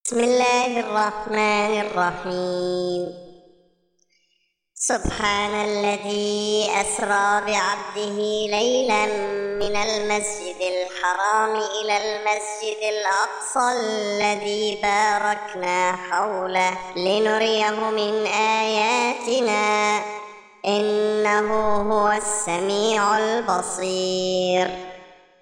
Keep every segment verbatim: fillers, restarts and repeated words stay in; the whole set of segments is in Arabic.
بسم الله الرحمن الرحيم. سبحان الذي أسرى بعبده ليلا من المسجد الحرام إلى المسجد الأقصى الذي باركنا حوله لنريه من آياتنا إنه هو السميع البصير.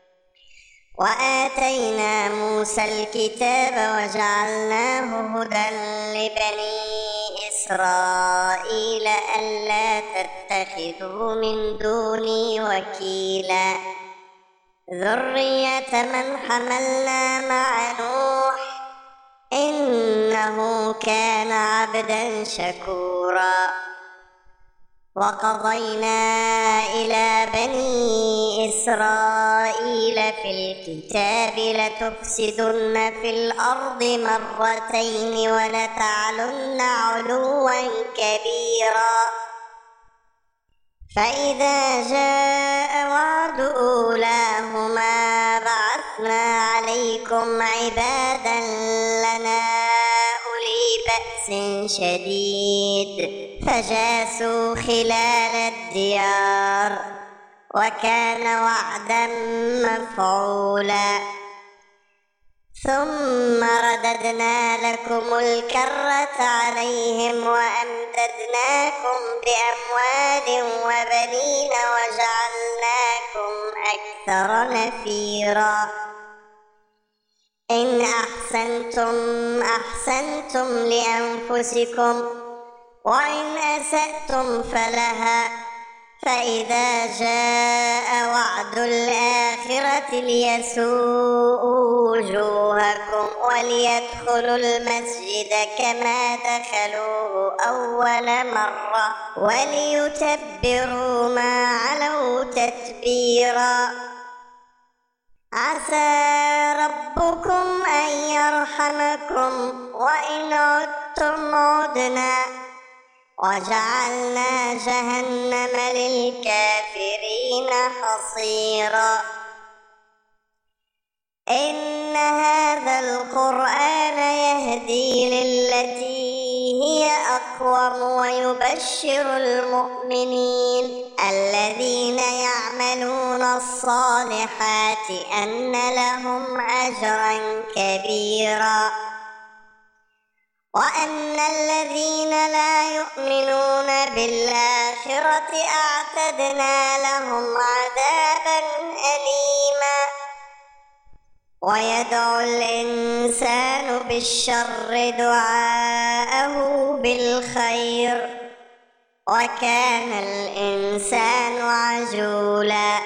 وآتينا موسى الكتاب وجعلناه هدى لبني إسرائيل ألا تتخذوا من دوني وكيلا ذرية من حملنا مع نوح إنه كان عبدا شكورا. وقضينا إلى بني إسرائيل في الكتاب لتفسدن في الأرض مرتين ولتعلن علوا كبيرا فإذا جاء وعد أولاهما بعثنا عليكم عبادا لنا أولي بأس شديد فجاسوا خلال الديار وكان وعدا مفعولا. ثم رددنا لكم الكرة عليهم وأمددناكم بأموال وبنين وجعلناكم أكثر نفيرا. إن أحسنتم أحسنتم لأنفسكم وإن أسأتم فلها فإذا جاء وعد الآخرة ليسوءوا وجوهكم وليدخلوا المسجد كما دخلوه أول مرة وليتبروا ما علوا تتبيرا. عسى ربكم أن يرحمكم وإن عدتم عدنا وجعلنا جهنم للكافرين حصيرا. إن هذا القرآن يهدي للتي هي أقوم ويبشر المؤمنين الذين يعملون الصالحات أن لهم أجرا كبيرا وأن الذين لا يؤمنون بالآخرة أعتدنا لهم عذابا أليما. ويدعو الإنسان بالشر دعاءه بالخير وكان الإنسان عجولا.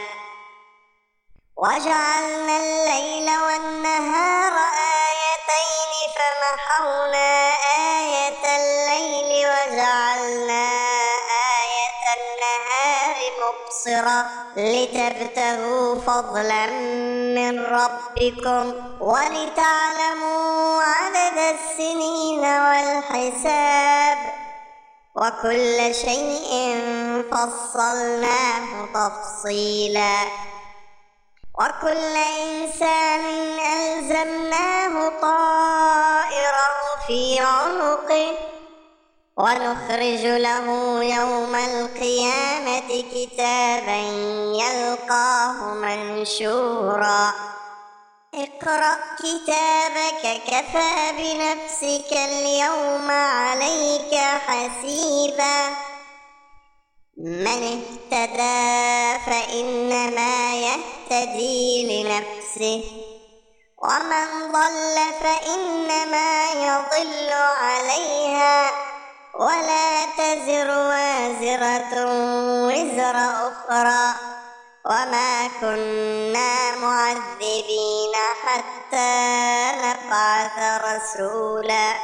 وجعلنا الليل والنهار آيتين فمحونا آية الليل وجعلنا آية النهار مبصرة لتبتغوا فضلا من ربكم ولتعلموا عدد السنين والحساب وكل شيء فصلناه تفصيلا. وكل إنسان ألزمناه طائره في عنقه ونخرج له يوم القيامة كتابا يلقاه منشورا. اقرأ كتابك كفى بنفسك اليوم عليك حسيبا. من اهتدى فإنما يهتدي لنفسه ومن ضل فإنما يضل عليها ولا تزر وازرة وزر أخرى وما كنا معذبين حتى نبعث رسولا.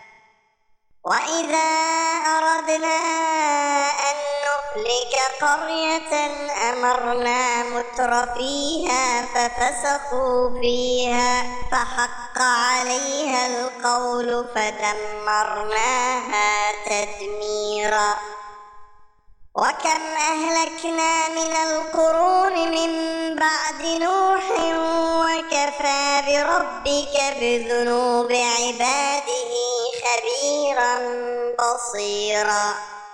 وإذا أردنا أن نهلك قرية أمرنا مترفيها ففسقوا فيها فحق عليها القول فدمرناها تدميرا. وكم أهلكنا من القرون من بعد نوح وكفى بربك بذنوب عباده خبيرا بصيرا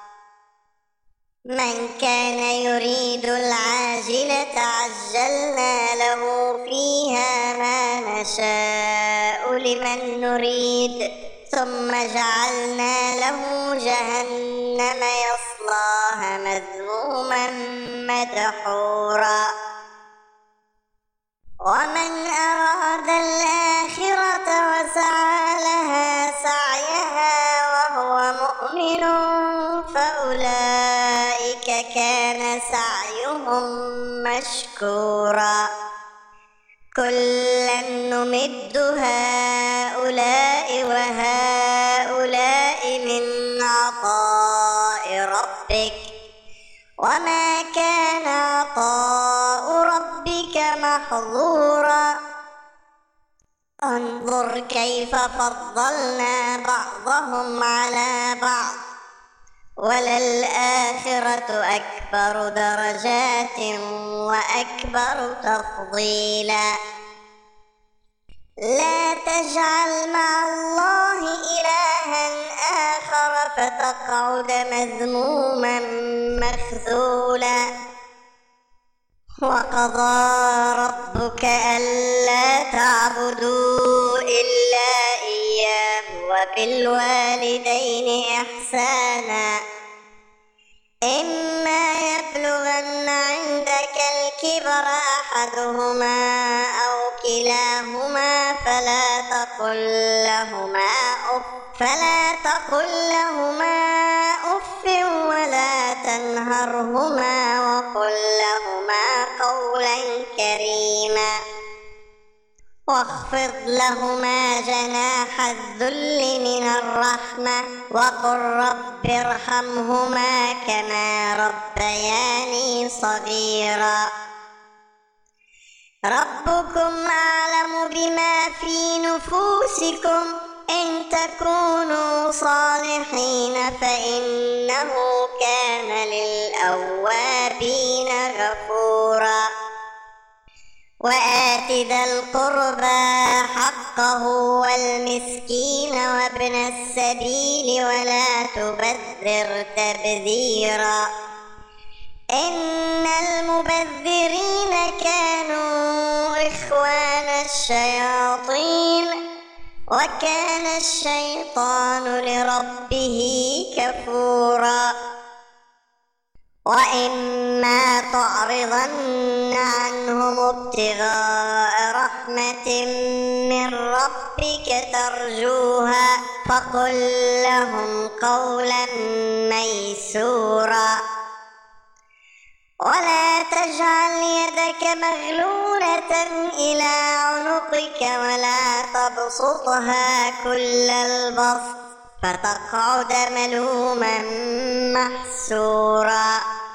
من كان يريد العاجلة عجلنا له فيها ما نشاء لمن نريد ثم جعلنا له جهنم يصلاها مذموما مدحورا ومن أراد الآخرة وسعى لها سعيها وهو مؤمن فأولئك كان سعيهم مشكورا كلا نمد هؤلاء وهؤلاء من عطاء ربك وما كان عطاء ربك محظورا انظر كيف فضلنا بعضهم على بعض وللآخرة أكبر درجات وأكبر تفضيلا لا تجعل مع الله إلها آخر فتقعد مذموما مخذولا وقضى ربك ألا تعبدوا إلا إياه وبالوالدين إحسانا إما يبلغن عندك الكبر أحدهما أو كلاهما فلا تقل لهما أف فلا تقل لهما أف ولا تنهرهما وقل لهما قولا كريما واخفض لهما جناح الذل من الرحمة وقل رب ارحمهما كما ربياني صغيرا ربكم أعلم بما في نفوسكم إن تكونوا صالحين فإنه كان للأوابين غفورا وآت ذا القربى حقه والمسكين وابن السبيل ولا تبذر تبذيرا إن المبذرين كانوا إخوان الشياطين وكان الشيطان لربه كفورا وإما تعرضن عنهم ابتغاء رحمة من ربك ترجوها فقل لهم قولا ميسورا ولا تجعل يدك مغلولة إلى عنقك ولا تبسطها كل البسط فتقعد ملوما محسورا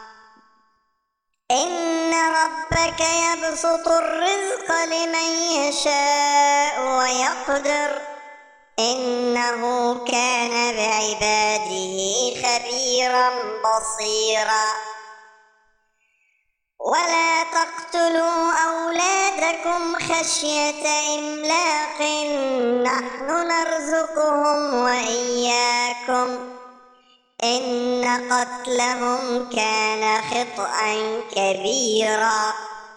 إن ربك يبسط الرزق لمن يشاء ويقدر إنه كان بعباده خبيرا بصيرا ولا تقتلوا أولادكم خشية إملاق نحن نرزقهم وإياكم إن قتلهم كان خطأ كبيرا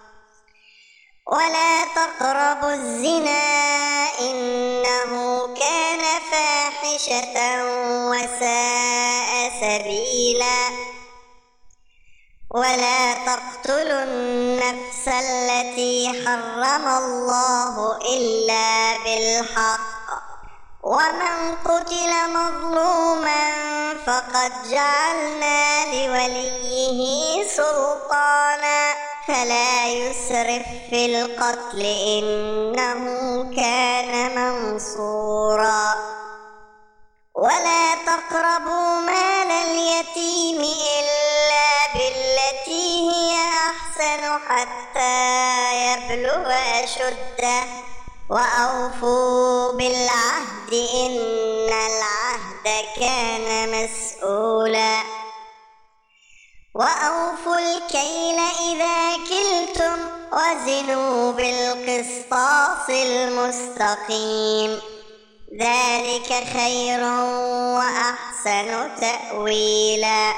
ولا تقربوا الزنا إنه كان فاحشة وساء سبيلا ولا تقتلوا النفس التي حرم الله إلا بالحق ومن قتل مظلوما فقد جعلنا لوليه سلطانا فلا يسرف في القتل إنه كان منصورا ولا تقربوا مال اليتيم إلا بالتي هي أحسن حتى يبلغ أشده وأوفوا بالعهد إن العهد كان مسؤولا وأوفوا الكيل إذا كلتم وزنوا بالقسطاس المستقيم ذلك خير وأحسن تأويلا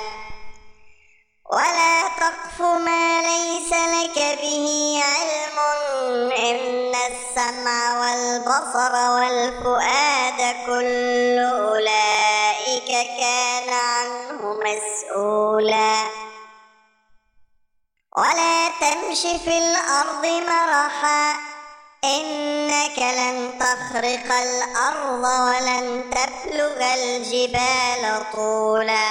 ولا تقف ما ليس لك به علم إن السمع والبصر والفؤاد كل أولئك كان عنه مسؤولا ولا تمش في الأرض مرحا إنك لن تخرق الأرض ولن تبلغ الجبال طولا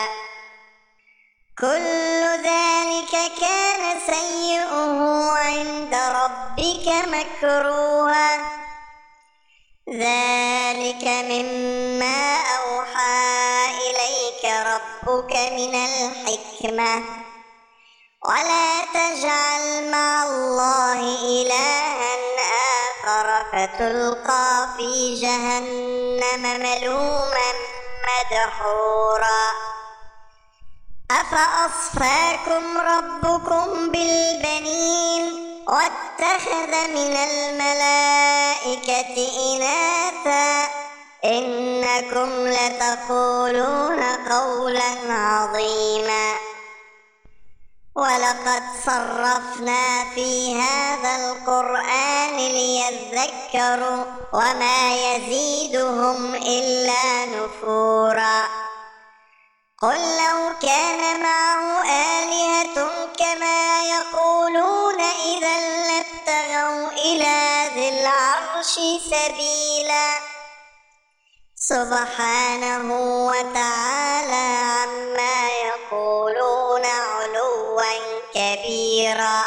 كل ذلك كان سيئه عند ربك مكروها ذلك مما أوحى إليك ربك من الحكمة ولا تجعل مع الله إلها آخر فتلقى في جهنم ملوما مدحورا أفأصفاكم ربكم بالبنين واتخذ من الملائكة إناثا إنكم لتقولون قولا عظيما ولقد صرفنا في هذا القرآن ليذكروا وما يزيدهم إلا نفورا قل لو كان معه آلهة كما يقولون إذا لابتغوا إلى ذي العرش سبيلا سبحانه وتعالى عما يقولون علوا كبيرا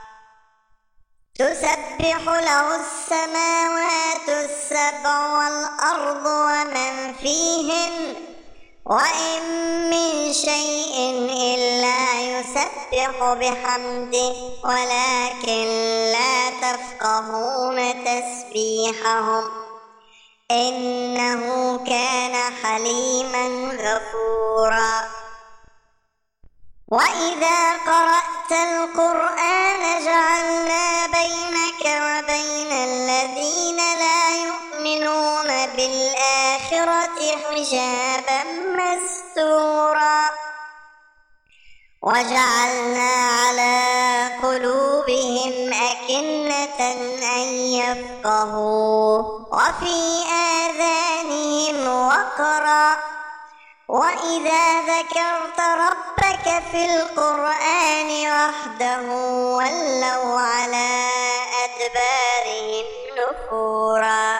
تسبح له السماوات السبع والأرض ومن فيهن وإن من شيء إلا يسبح بحمده ولكن لا تفقهون تسبيحهم إنه كان حليما غفورا وإذا قرأت القرآن جعلنا بينك وبين الذين لا يؤمنون بالآخرة حجابا مستورا وجعلنا على قلوبهم أكنة أن يفقهوا وفي آذانهم وقرا وإذا ذكرت ربك في القرآن وحده ولوا على أدبارهم نفورا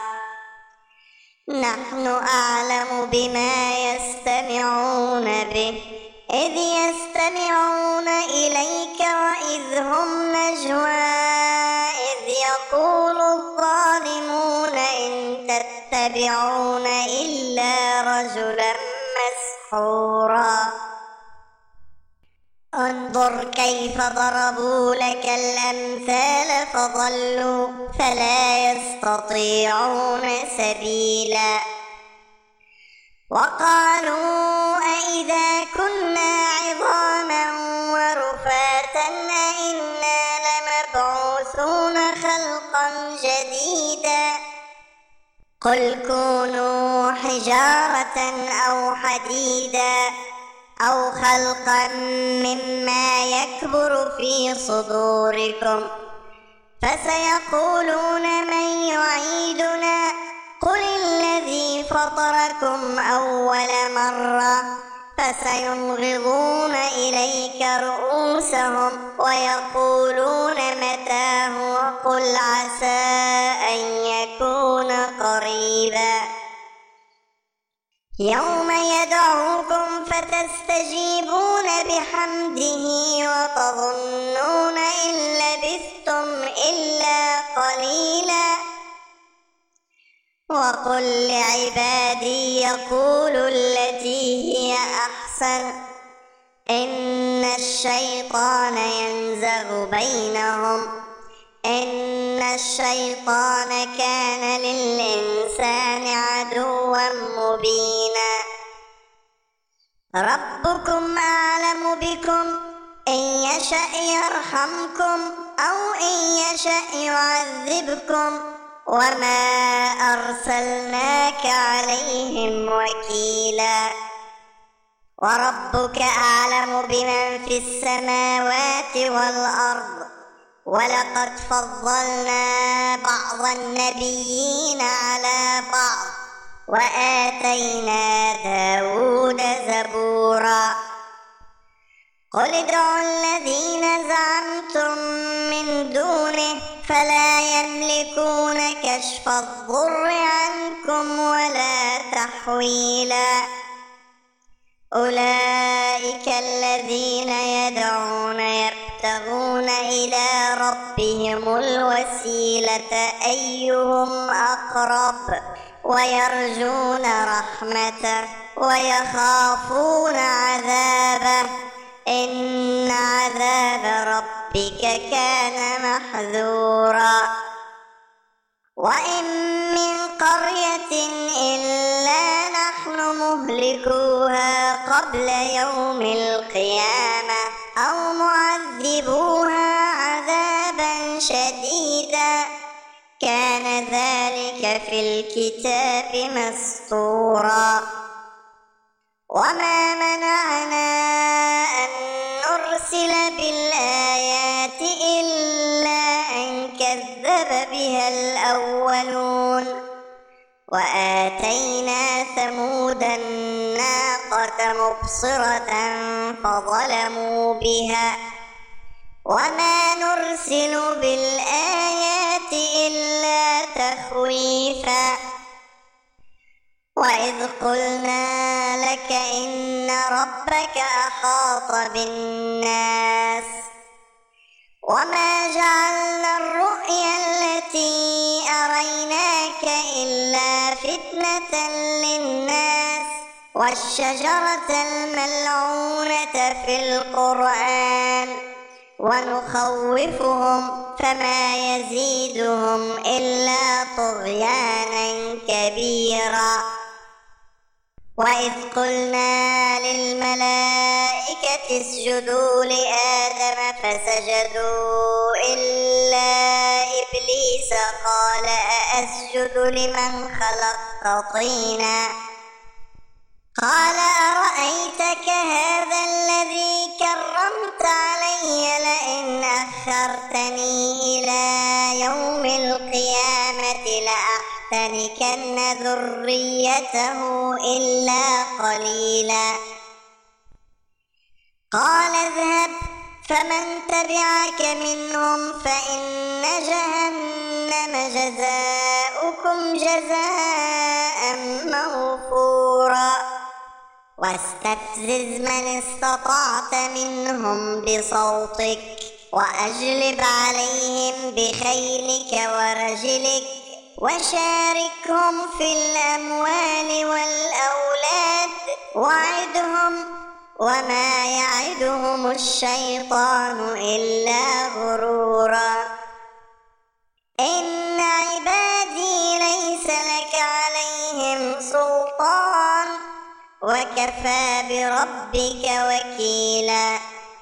نحن أعلم بما يستمعون به إذ يستمعون إليك وإذ هم نجوى إذ يقول الظالمون إن تتبعون إلا رجلا مسحورا انظر كيف ضربوا لك الأمثال فضلوا فلا يستطيعون سبيلا وقالوا أئذا كنا عظاما ورفاتا أئنا لمبعوثون خلقا جديدا قل كونوا حجارة أو حديدا أو خلقا مما يكبر في صدوركم فسيقولون من يعيدنا قل الذي فطركم أول مرة فسينغضون إليك رؤوسهم ويقولون متى هو قل عسى أن يكون قريبا يوم يدعوكم فتستجيبون بحمده وتظنون إن لبثتم إلا قليلا وقل لعبادي يقولوا التي هي أحسن إن الشيطان ينزغ بينهم إن الشيطان كان للإنسان عدوا مبينا ربكم أعلم بكم إن يشأ يرحمكم أو إن يشأ يعذبكم وما أرسلناك عليهم وكيلا وربك أعلم بمن في السماوات والأرض ولقد فضلنا بعض النبيين على بعض وآتينا داود زبورا قل ادعوا الذين زعمتم من دونه فلا يملكون كشف الضر عنكم ولا تحويلا أولئك الذين يدعون يبتغون إلى ربهم الوسيلة أيهم أقرب ويرجون رحمته ويخافون عذابه إن عذاب ربك كان محذورا وإن من قرية إلا نحن مهلكوها قبل يوم القيامة أو معذبوها عذابا شديدا كان ذلك في الكتاب مسطورا وما منعنا أن نرسل بالآيات إلا أن كذب بها الأولون وآتينا ثمود الناقة مبصرة فظلموا بها وما نرسل بالآيات إلا تخويفا وإذ قلنا لك إن ربك أحاط بالناس وما جعلنا الرؤيا التي أريناك إلا فتنة للناس والشجرة الملعونة في القرآن ونخوفهم فما يزيدهم إلا طغيانا كبيرا وإذ قلنا للملائكة اسجدوا لآدم فسجدوا إلا إبليس قال أأسجد لمن خلقت طينا قال أرأيتك هذا الذي كرمت علي لئن أخرتني إلى يوم القيامة لأحتنكن ذريته إلا قليلا قال اذهب فمن تبعك منهم فإن جهنم جزاؤكم جزاء موفورا واستفزز من استطعت منهم بصوتك وأجلب عليهم بخيلك ورجلك وشاركهم في الأموال والأولاد وعدهم وما يعدهم الشيطان إلا غرورا إن عبادي ليس لك عليهم سلطان وكفى بربك وكيلا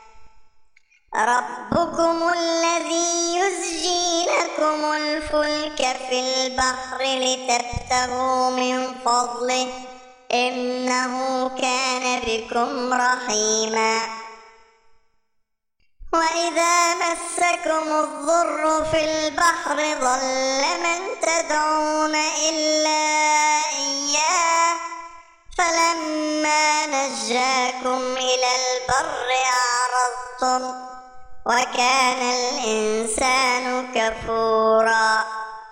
ربكم الذي يزجي لكم الفلك في البحر لتبتغوا من فضله إنه كان بكم رحيما وإذا مسكم الضر في البحر ضل من تدعون إلا إياه فلما نجاكم إلى البر أعرضتم وكان الإنسان كفورا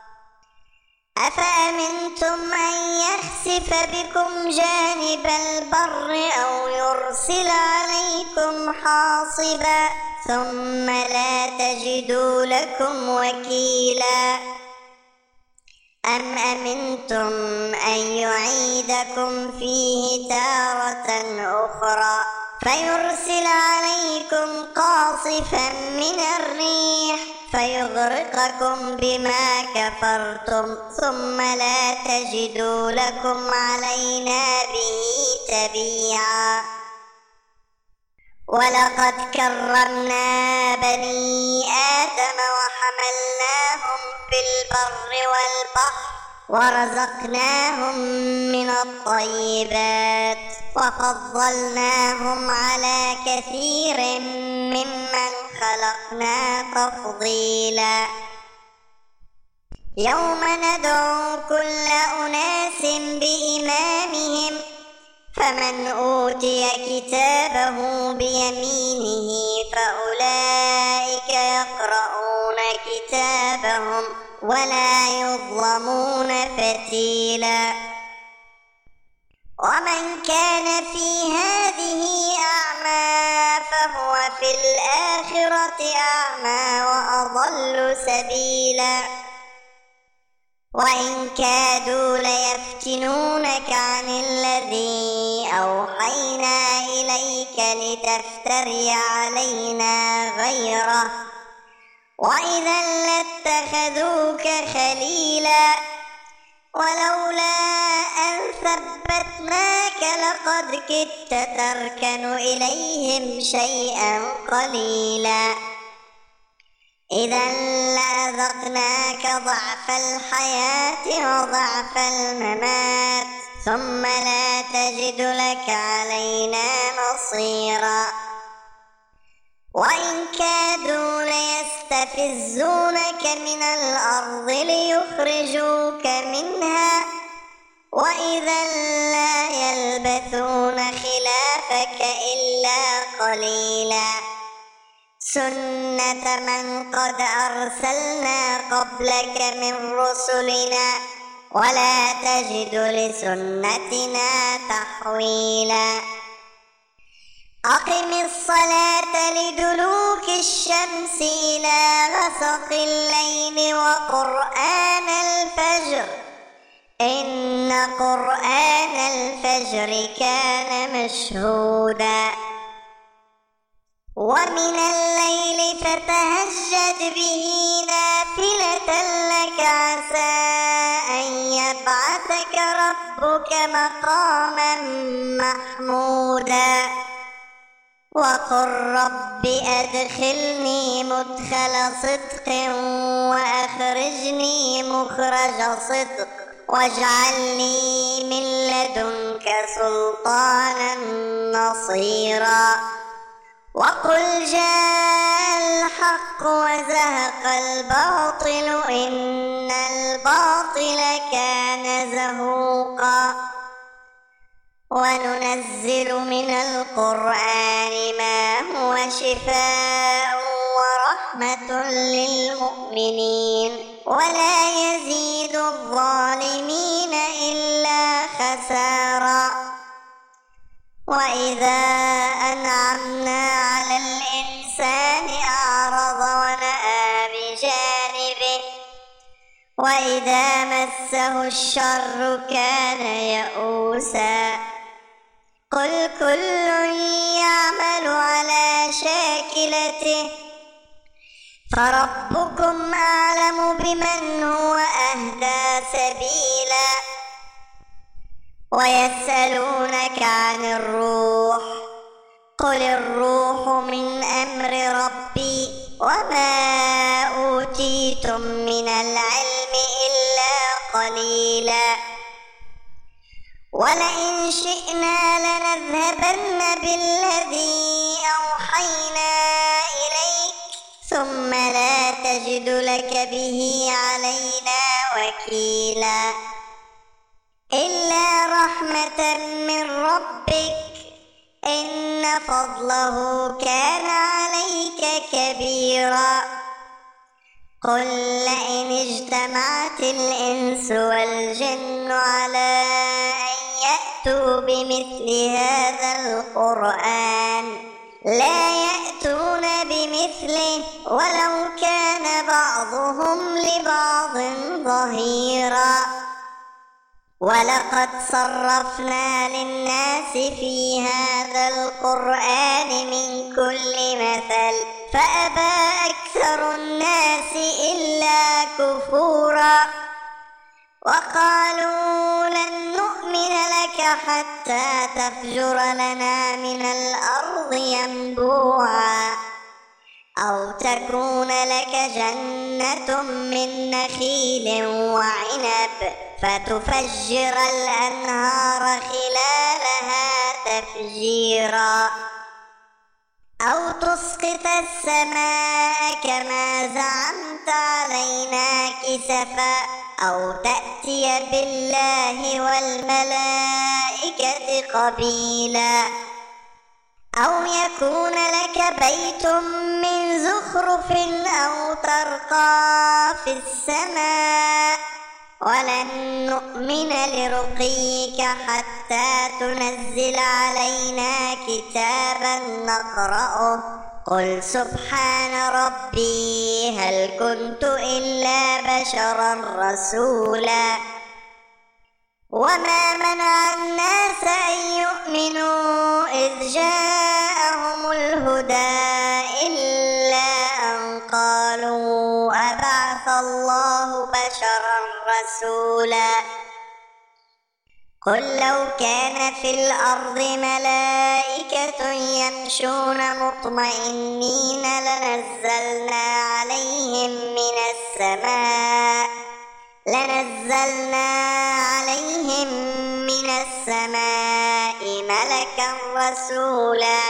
أفأمنتم أن يخسف بكم جانب البر أو يرسل عليكم حاصبا ثم لا تجدوا لكم وكيلا أم أمنتم أن يعيدكم فيه تارة أخرى فيرسل عليكم قاصفا من الريح فيغرقكم بما كفرتم ثم لا تجدوا لكم علينا به تبيعا ولقد كرمنا بني آدم وحملناهم في البر والبحر ورزقناهم من الطيبات وفضلناهم على كثير ممن خلقنا تفضيلا. يوم ندعو كل أناس بإمامهم فمن أوتي كتابه بيمينه فأولئك يقرؤون كتابهم ولا يظلمون فتيلا. ومن كان في هذه أعمى فهو في الآخرة أعمى وأضل سبيلا. وإن كادوا ليفتنونك عن الذي أوحينا إليك لتفتري علينا غيره وإذا لاتخذوك خليلا. ولولا أن ثبتناك لقد كدت تركن إليهم شيئا قليلا. إذا لأذقناك ضعف الحياة وضعف الممات ثم لا تجد لك علينا نصيرا. وإن كادوا ليستفزونك من الأرض ليخرجوك منها وإذا لا يلبثون خلافك إلا قليلا. سنة من قد أرسلنا قبلك من رسلنا ولا تجد لسنتنا تحويلا. أقم الصلاة لدلوك الشمس إلى غسق الليل وقرآن الفجر إن قرآن الفجر كان مشهودا. ومن الليل فتهجد به نافلة لك عسى أن يبعثك ربك مقاما محمودا. وقل رب أدخلني مدخل صدق وأخرجني مخرج صدق واجعل لي من لدنك سلطانا نصيرا. وقل جاء الحق وزهق الباطل إن الباطل كان زهوقا. وننزل من القرآن ما هو شفاء ورحمة للمؤمنين ولا يزيد الظالمين إلا خسارا. وإذا أنعمنا على الإنسان أعرض ونأى بجانبه وإذا مسه الشر كان يئوسا. قل كل يعمل على شاكلته فربكم أعلم بمن هو أهدى سبيلا. ويسألونك عن الروح قل الروح من أمر ربي وما أوتيتم من العلم إلا قليلا. ولئن شئنا لنذهبن بالذي أوحينا إليك ثم لا تجد لك به علينا وكيلا. إلا رحمة من ربك إن فضله كان عليك كبيرا. قل لئن اجتمعت الإنس والجن على أن يأتوا بمثل هذا القرآن لا يأتون بمثله ولو كان بعضهم لبعض ظهيرا. ولقد صرفنا للناس في هذا القرآن من كل مثل فأبى أكثر الناس إلا كفورا. وقالوا لن نؤمن لك حتى تفجر لنا من الأرض ينبوعا أو تكون لك جنة من نخيل وعنب فتفجر الأنهار خلالها تفجيرا أو تسقط السماء كما زعمت علينا كسفا أو تأتي بالله والملائكة قبيلا أو يكون لك بيت من زخرف أو ترقى في السماء ولن نؤمن لرقيك حتى تنزل علينا كتابا نقرأه قل سبحان ربي هل كنت إلا بشرا رسولا وما منع الناس أن يؤمنوا إذ جاءهم الهدى إلا أن قالوا أبعث الله بشرا رسولا قل لو كان في الأرض ملائكة يمشون مطمئنين لنزلنا عليهم من السماء لنزلنا عليهم من السماء ملكا رسولا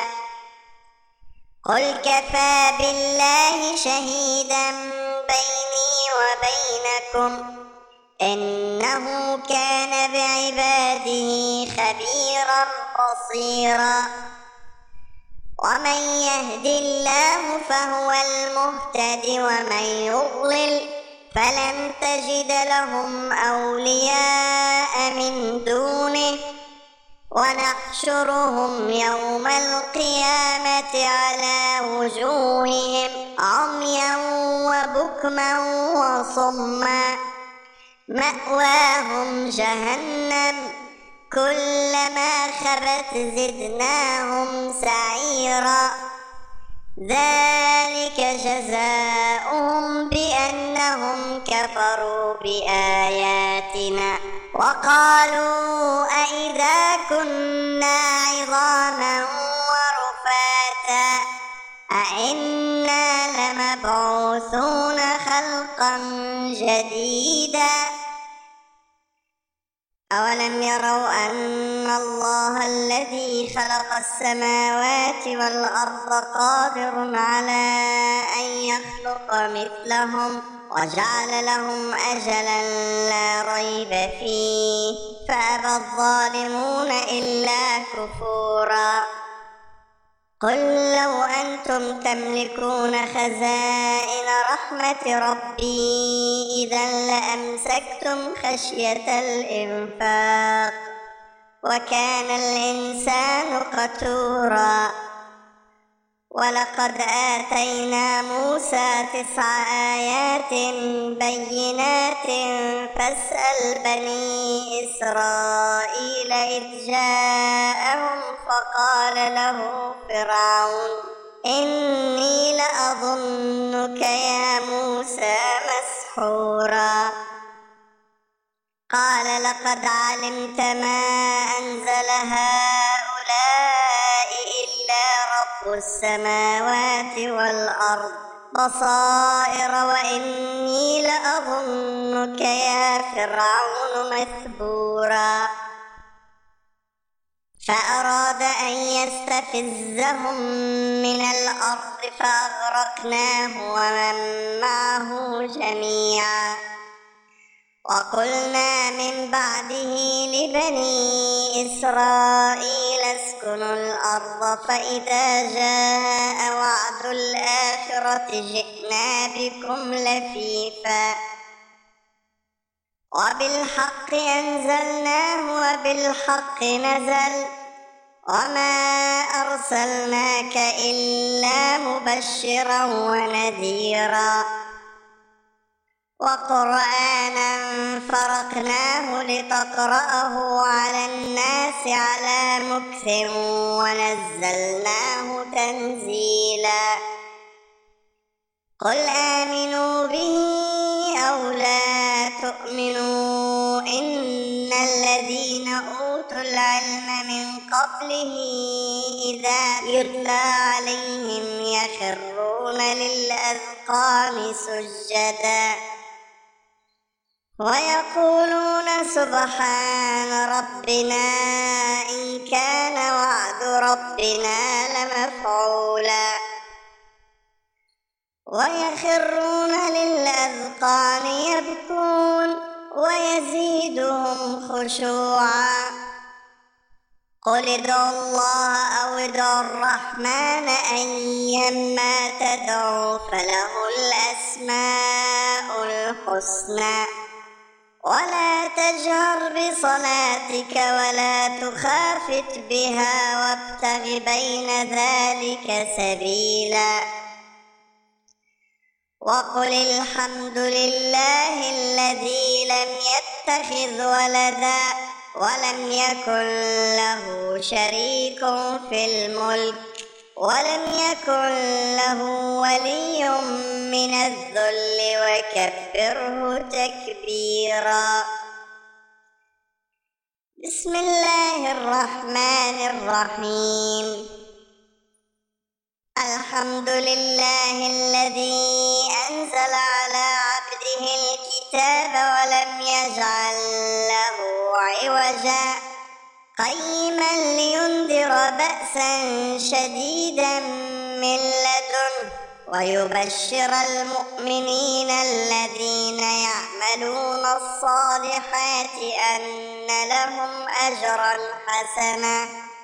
قل كفى بالله شهيدا بيني وبينكم إنه كان بعباده خبيرا بصيرا ومن يهد الله فهو المهتد ومن يضلل فلن تجد لهم أولياء من دونه ونحشرهم يوم القيامة على وجوههم عميا وبكما وصما مأواهم جهنم كلما خبت زدناهم سعيرا ذلك جزاؤهم بأنهم كفروا بآياتنا وقالوا أئذا كنا عظاما ورفاتا أئنا لمبعوثون خلقا جديدا أولم يروا أن الله الذي خلق السماوات والأرض قادر على أن يخلق مثلهم وجعل لهم أجلا لا ريب فيه فأبى الظالمون إلا كفورا قل لو أنتم تملكون خزائن رحمة ربي إذا لأمسكتم خشية الإنفاق وكان الإنسان قتورا ولقد آتينا موسى تسع آيات بينات فاسأل بني إسرائيل إذ جاءهم فقال له فرعون إني لأظنك يا موسى مسحورا قال لقد علمت ما أنزل هؤلاء إلا رب السماوات والأرض بصائر وإني لأظنك يا فرعون مثبورا فأراد أن يستفزهم من الأرض فأغرقناه ومن معه جميعا وقلنا من بعده لبني إسرائيل اسكنوا الأرض فإذا جاء وعد الآخرة جئنا بكم لفيفا وبالحق أنزلناه وبالحق نزل وما أرسلناك إلا مبشرا ونذيرا وقرآنا فرقناه لتقرأه على الناس على مكث ونزلناه تنزيلا قل آمنوا به أو لا تؤمنوا العلم من قبله إذا يتلى عليهم يخرون للأذقان سجدا ويقولون سبحان ربنا إن كان وعد ربنا لمفعولا ويخرون للأذقان يبكون ويزيدهم خشوعا قل ادعوا الله أو ادعوا الرحمن أيما تدعوا فله الأسماء الحسنى ولا تجهر بصلاتك ولا تخافت بها وابتغ بين ذلك سبيلا وقل الحمد لله الذي لم يتخذ ولدا ولم يكن له شريك في الملك ولم يكن له ولي من الذل وكبره تكبيرا. بسم الله الرحمن الرحيم. الحمد لله الذي أنزل على عبده الكتاب ولم يجعل له عوجا قيما لينذر بأسا شديدا من لدنه ويبشر المؤمنين الذين يعملون الصالحات أن لهم أجرا حسنا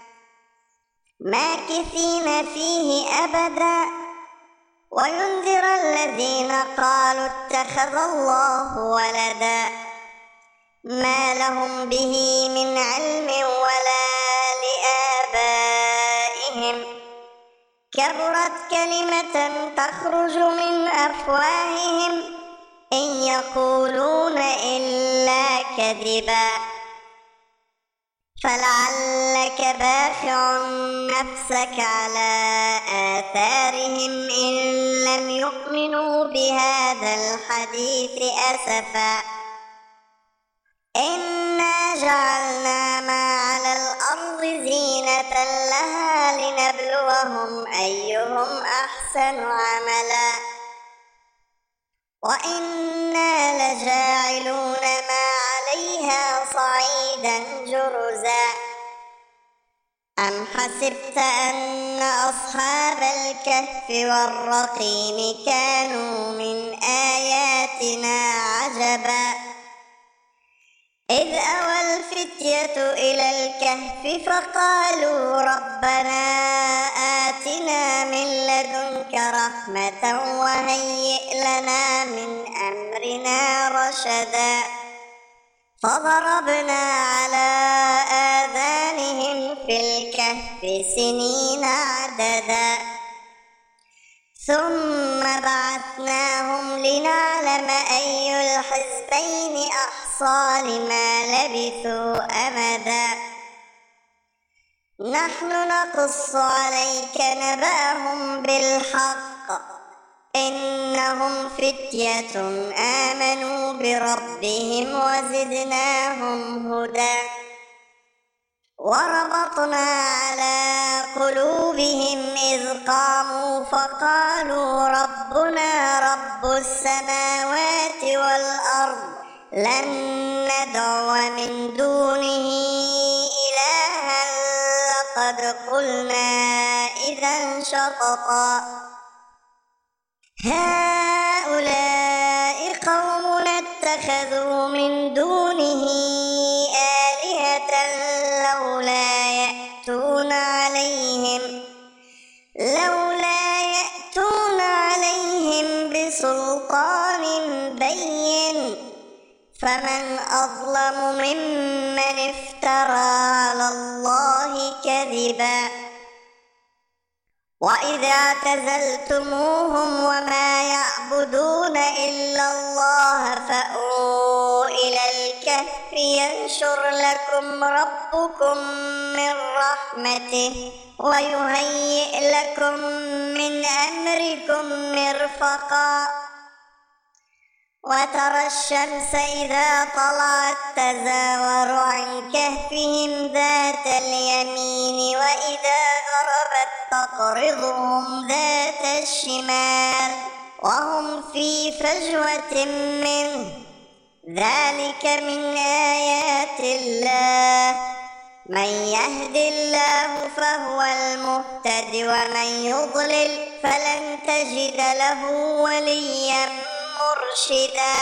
ماكثين فيه أبدا وينذر الذين قالوا اتخذ الله ولدا ما لهم به من علم ولا لآبائهم كبرت كلمة تخرج من أفواههم إن يقولون إلا كذبا فلعلك باخع نفسك على آثارهم إن لم يؤمنوا بهذا الحديث أسفا إنا جعلنا ما على الأرض زينة لها لنبلوهم أيهم أحسن عملا وإنا لجاعلون ما عليها صعيدا جرزا أم حسبت أن أصحاب الكهف والرقيم كانوا من آياتنا عجبا إذ أوى الفتية إلى الكهف فقالوا ربنا آتنا من لدنك رحمة وهيئ لنا من أمرنا رشدا فضربنا على آذانهم في الكهف سنين عددا ثم بعثناهم لنعلم أي الحزبين أحصى لما لبثوا أمدا نحن نقص عليك نبأهم بالحق إنهم فتية آمنوا بربهم وزدناهم هدى وربطنا على قلوبهم إذ قاموا فقالوا ربنا رب السماوات والأرض لن ندعو من دونه إلها لقد قلنا إذا شططا هؤلاء قوم اتخذوا من دونه آلهة لولا يأتون عليهم لولا يأتون عليهم بسلطان بين فمن أظلم ممن افترى على الله كذبا وإذا اعتزلتموهم وما يعبدون إلا الله فأووا إلى الكهف ينشر لكم ربكم من رحمته ويهيئ لكم من أمركم مرفقا وترى الشمس إذا طلعت تزاور عن كهفهم ذات اليمين وإذا غربت تقرضهم ذات الشمال وهم في فجوة منه. ذلك من آيات الله، من يهد الله فهو المهتد ومن يضلل فلن تجد له وليا مرشدا.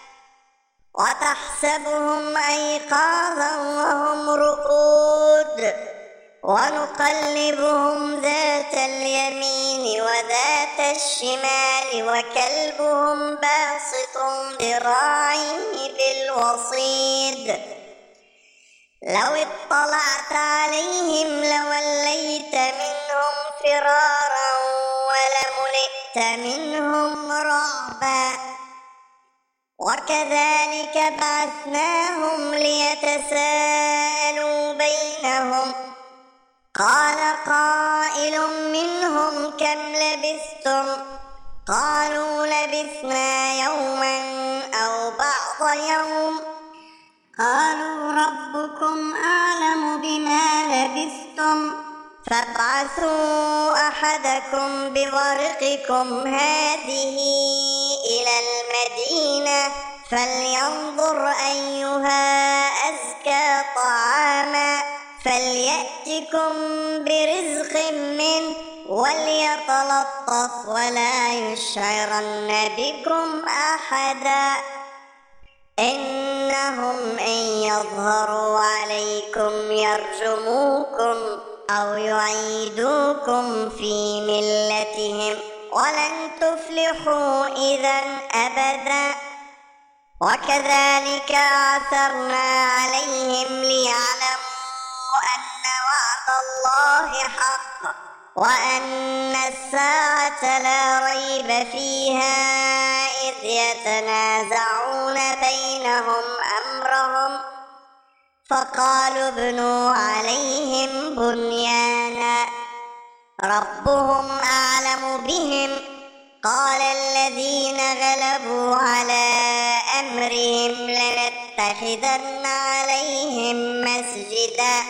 وتحسبهم أيقاظا وهم رقود ونقلبهم ذات اليمين وذات الشمال وكلبهم باسط ذراعيه بالوصيد. لو اطلعت عليهم لوليت منهم فرارا ولملئت منهم رعبا. وكذلك بعثناهم ليتساءلوا بينهم قال قائل منهم كم لبثتم قالوا لبثنا يوما أو بعض يوم قالوا ربكم أعلم بما لبثتم فابعثوا أحدكم بورقكم هذه إلى المدينة فلينظر أيها أزكى طعاما فليأتكم برزق منه وليتلطف ولا يشعرن بكم أحدا. إنهم إن يظهروا عليكم يرجموكم أو يعيدوكم في ملتهم ولن تفلحوا إذا أبدا. وكذلك أعثرنا عليهم ليعلموا أن وعد الله حق وأن الساعة لا ريب فيها إذ يتنازعون بينهم أمرهم فقالوا ابنوا عليهم بنيانا ربهم أعلم بهم. قال الذين غلبوا على أمرهم لنتخذن عليهم مسجدا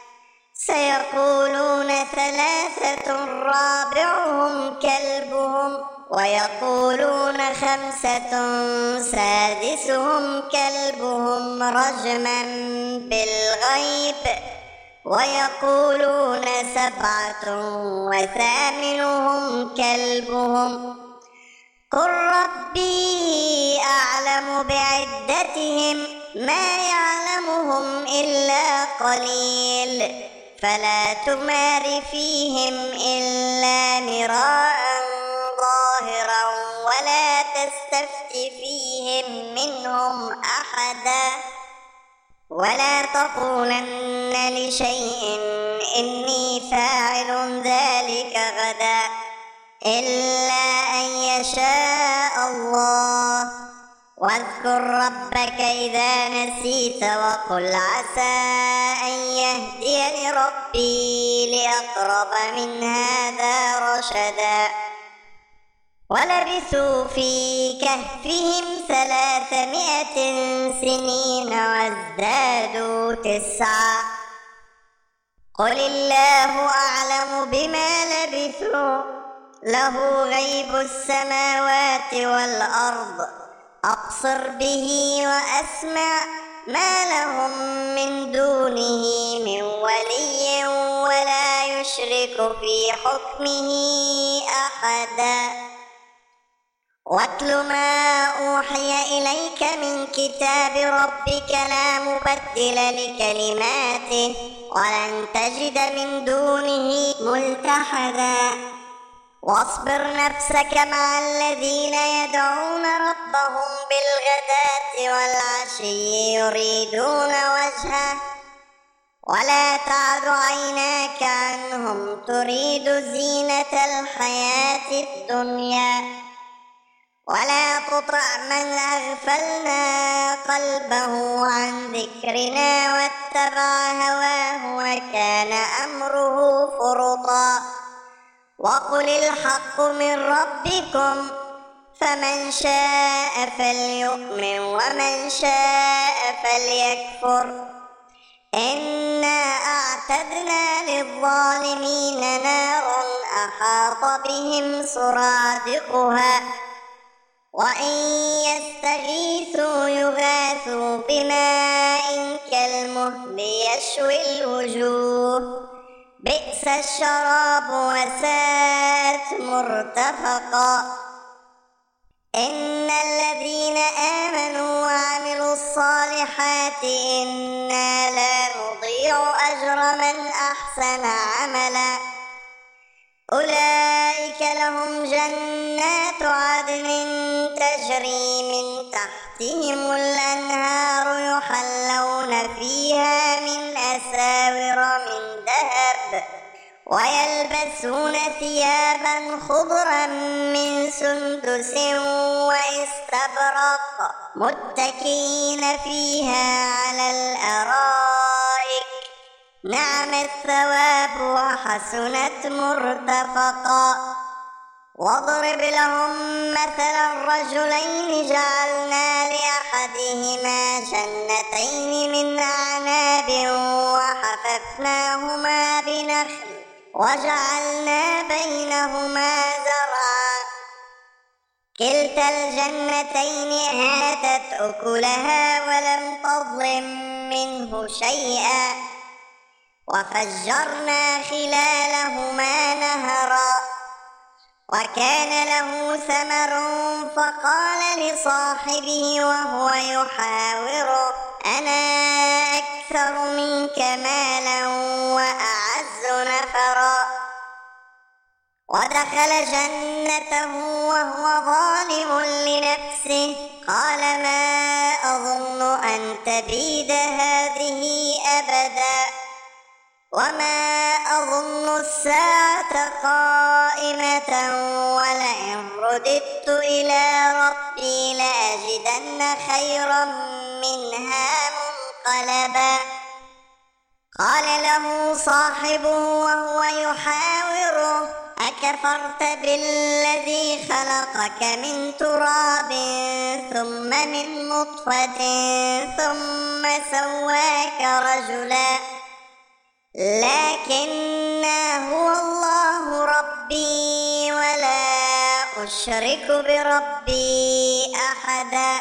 سيقولون ثلاثة رابعهم كلبهم ويقولون خمسة سادسهم كلبهم رجما بالغيب ويقولون سبعة وثامنهم كلبهم قل ربي أعلم بعدتهم ما يعلمهم إلا قليل فلا تمار فيهم إلا مراء ظاهرا ولا تستفت فيهم منهم أحدا ولا تقولن لشيء إني فاعل ذلك غدا إلا أن يشاء الله. واذكر ربك إذا نسيت وقل عسى أن يهديني ربي لأقرب من هذا رشدا. ولبثوا في كهفهم ثلاثمائة سنين وازدادوا تسعا قل الله أعلم بما لبثوا له غيب السماوات والأرض أبصر به وأسمع ما لهم من دونه من ولي ولا يشرك في حكمه أحدا. واتل ما أوحي إليك من كتاب ربك لا مبدل لكلماته ولن تجد من دونه ملتحدا. واصبر نفسك مع الذين يدعون ربهم بالغداة والعشي يريدون وجهه ولا تعد عيناك عنهم تريد زينة الحياة الدنيا ولا تطع من أغفلنا قلبه عن ذكرنا واتبع هواه وكان أمره فرطا. وقل الحق من ربكم فمن شاء فليؤمن ومن شاء فليكفر إنا أعتدنا للظالمين نارا أحاط بهم سرادقها وإن يستغيثوا يغاثوا بماء كالمهل يشوي الوجوه بئس الشراب وساءت مرتفقا إن الذين آمنوا وعملوا الصالحات إنا لا نضيع أجر من أحسن عملا أولئك لهم جنات عدن تجري من تحتهم الأنهار يحلون فيها من أساور من ذهب ويلبسون ثيابا خضرا من سندس واستبرق متكئين فيها على الأرائك نعم الثواب وحسنت مرتفقا واضرب لهم مثلا الرجلين جعلنا لأحدهما جنتين من أعناب وحففناهما بنخل وجعلنا بينهما زرعا كلتا الجنتين آتت أكلها ولم تظلم منه شيئا وفجرنا خلالهما نهرا وكان له ثمر فقال لصاحبه وهو يحاوره أنا أكثر منك مالا وأعز نفرا ودخل جنته وهو ظالم لنفسه قال ما أظن أن تبيد هذه أبدا وما أظن الساعة قائمة ولئن رددت إلى ربي لأجدن خيرا منها منقلبا قال له صاحبه وهو يحاوره أكفرت بالذي خلقك من تراب ثم من نطفة ثم سواك رجلا لكن هو الله ربي ولا أشرك بربي أحدا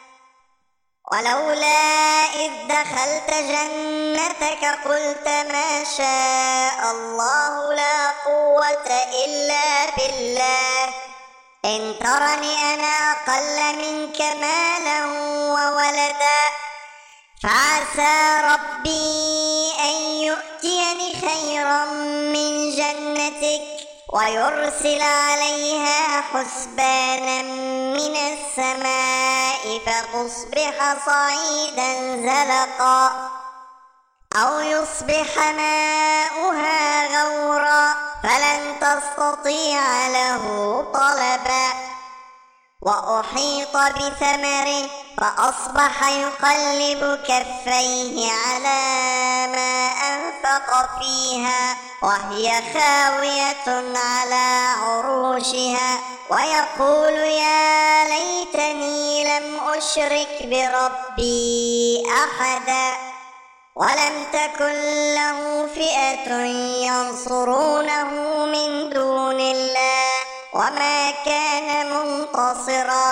ولولا إذ دخلت جنتك قلت ما شاء الله لا قوة إلا بالله إن ترني أنا أقل منك مالا وولدا فعسى ربي أن يؤتيني خيرا من جنتك ويرسل عليها حسبانا من السماء فتصبح صعيدا زلقا أو يصبح ماؤها غورا فلن تستطيع له طلبا وأحيط بثمره فأصبح يقلب كفيه على ما أنفق فيها وهي خاوية على عروشها ويقول يا ليتني لم أشرك بربي أحدا ولم تكن له فئة ينصرونه من دون الله وما كان منتصرا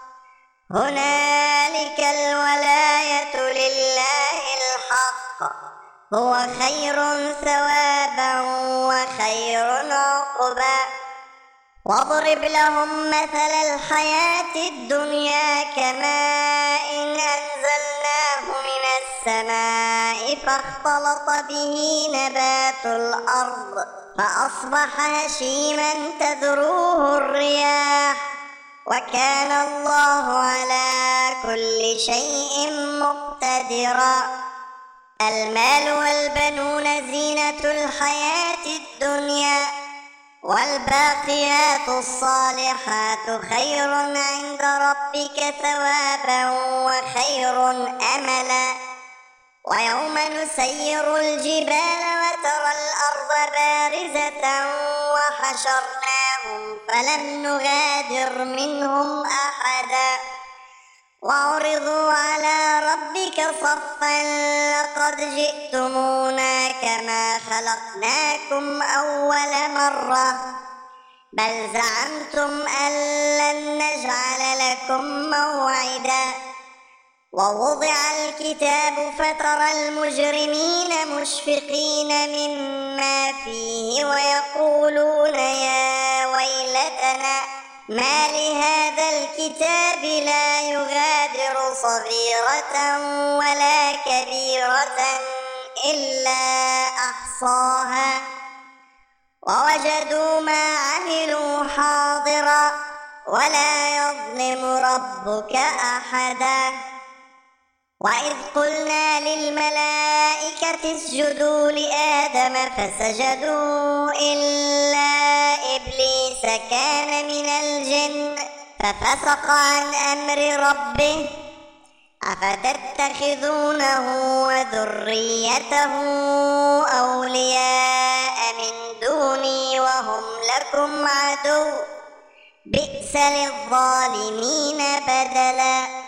هنالك الولاية لله الحق هو خير ثوابا وخير عقبا واضرب لهم مثل الحياة الدنيا كماء أنزلناه من السماء فاختلط به نبات الأرض فأصبح هشيما تذروه الرياح وكان الله على كل شيء مقتدرا المال والبنون زينة الحياة الدنيا والباقيات الصالحات خير عند ربك ثوابا وخير أملا ويوم نسير الجبال وترى الأرض بارزة وحشرناهم فأخذناهم فلم نغادر منهم أحدا وعرضوا على ربك صفا لقد جئتمونا كما خلقناكم أول مرة بل زعمتم أن لن نجعل لكم موعدا ووضع الكتاب فترى المجرمين مشفقين مما فيه ويقولون يا ويلتنا ما لهذا الكتاب لا يغادر صغيرة ولا كبيرة إلا أحصاها ووجدوا ما عملوا حاضرا ولا يظلم ربك أحدا وإذ قلنا للملائكة اسجدوا لآدم فسجدوا إلا إبليس كان من الجن ففسق عن أمر ربه أفتتخذونه وذريته أولياء من دوني وهم لكم عدو بئس للظالمين بدلا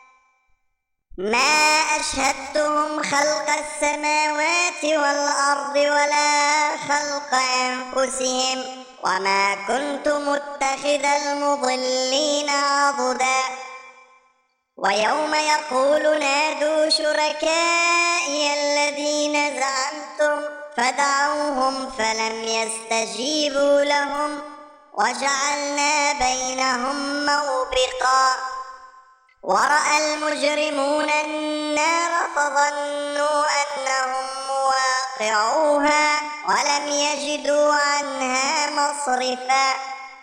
ما أشهدتهم خلق السماوات والأرض ولا خلق أنفسهم وما كنت متخذ المضلين عضدا ويوم يقول نادوا شركائي الذين زعمتم فدعوهم فلم يستجيبوا لهم وجعلنا بينهم موبقا ورأى المجرمون النار فظنوا أنهم واقعوها ولم يجدوا عنها مصرفا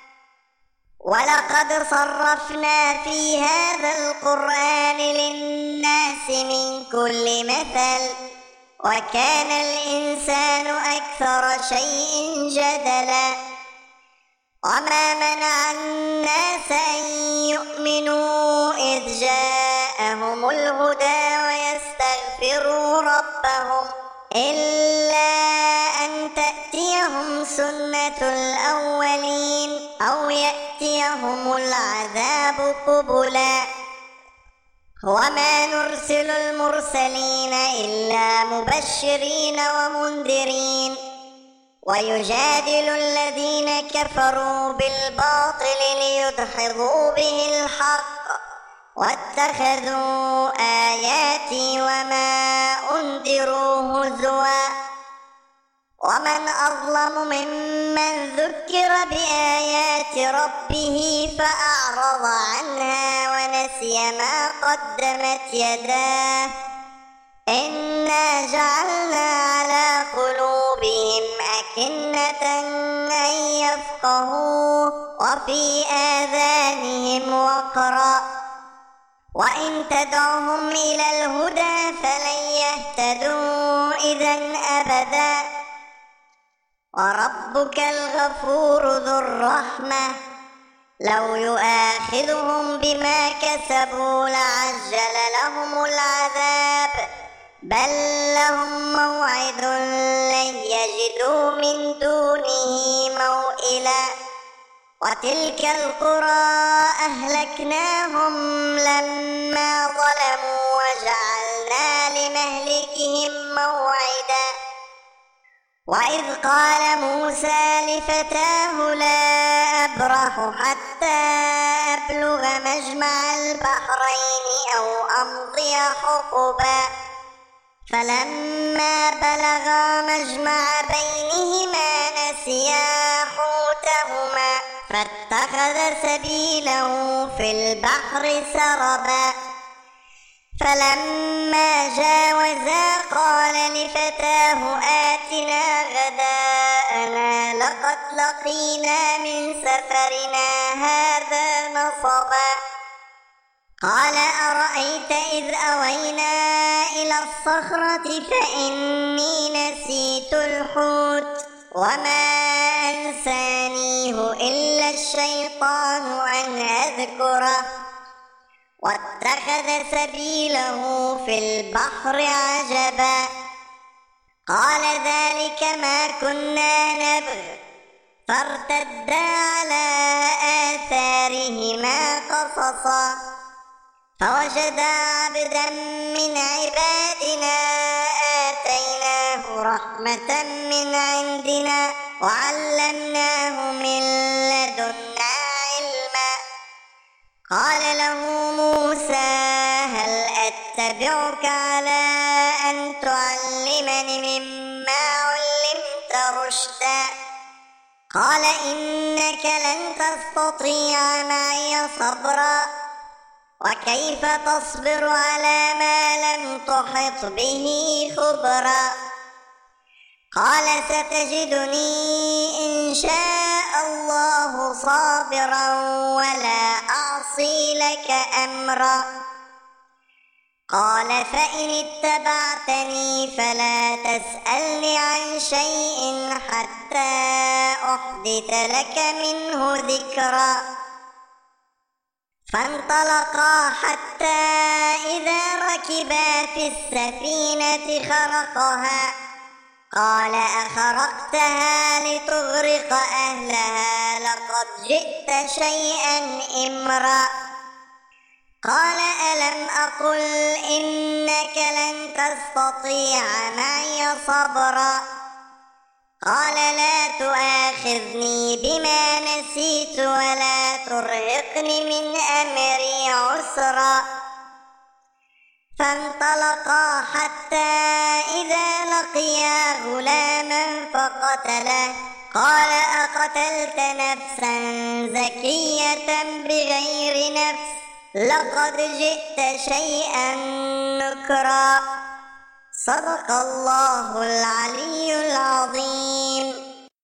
ولقد صرفنا في هذا القرآن للناس من كل مثل وكان الإنسان أكثر شيء جدلا وما منع الناس أن يؤمنوا إذ جاءهم الهدى ويستغفروا ربهم إلا أن تأتيهم سنة الأولين أو يأتيهم العذاب قبلا وما نرسل المرسلين إلا مبشرين ومنذرين ويجادل الذين كفروا بالباطل ليدحضوا به الحق واتخذوا آياتي وما أنذروا هزوا ومن أظلم ممن ذكر بآيات ربه فأعرض عنها ونسي ما قدمت يداه إنا جعلنا على قلوبهم أكنة أن يفقهوه وفي آذانهم وقرا وإن تدعهم إلى الهدى فلن يهتدوا إذا أبدا وربك الغفور ذو الرحمة لو يؤاخذهم بما كسبوا لعجل لهم العذاب بل لهم موعد لن يجدوا من دونه موئلا وتلك القرى أهلكناهم لما ظلموا وجعلنا لمهلكهم موعدا وإذ قال موسى لفتاه لا أبرح حتى أبلغ مجمع البحرين أو أمضي حقبا فلما بلغا مجمع بينهما نسيا حوتهما فاتخذ سبيله في البحر سربا فلما جاوزا قال لفتاه آتنا غداءنا لقد لقينا من سفرنا هذا نصبا قال أرأيت إذ أوينا إلى الصخرة فإني نسيت الحوت وما أنسانيه إلا الشيطان أن أذكره واتخذ سبيله في البحر عجبا قال ذلك ما كنا نبغ فارتدا على آثارهما قصصا فوجدا عبدا من عبادنا آتيناه رحمة من عندنا وعلمناه من لدنا علما. قال له موسى هل أتبعك على أن تعلمني مما علمت رشدا؟ قال إنك لن تستطيع معي صبرا وكيف تصبر على ما لم تحط به خبرا. قال ستجدني إن شاء الله صابرا ولا أعصي لك أمرا. قال فإن اتبعتني فلا تسألني عن شيء حتى أحدث لك منه ذكرا. فانطلقا حتى إذا ركبا في السفينة خرقها قال أخرقتها لتغرق أهلها لقد جئت شيئا إمرا. قال ألم أقل إنك لن تستطيع معي صبرا. قال لا تؤاخذني بما نسيت ولا ترهقني من أمري عسرا. فانطلقا حتى إذا لقيا غلاما فقتله قال أقتلت نفسا زكية بغير نفس لقد جئت شيئا نكرا. صدق الله العلي العظيم.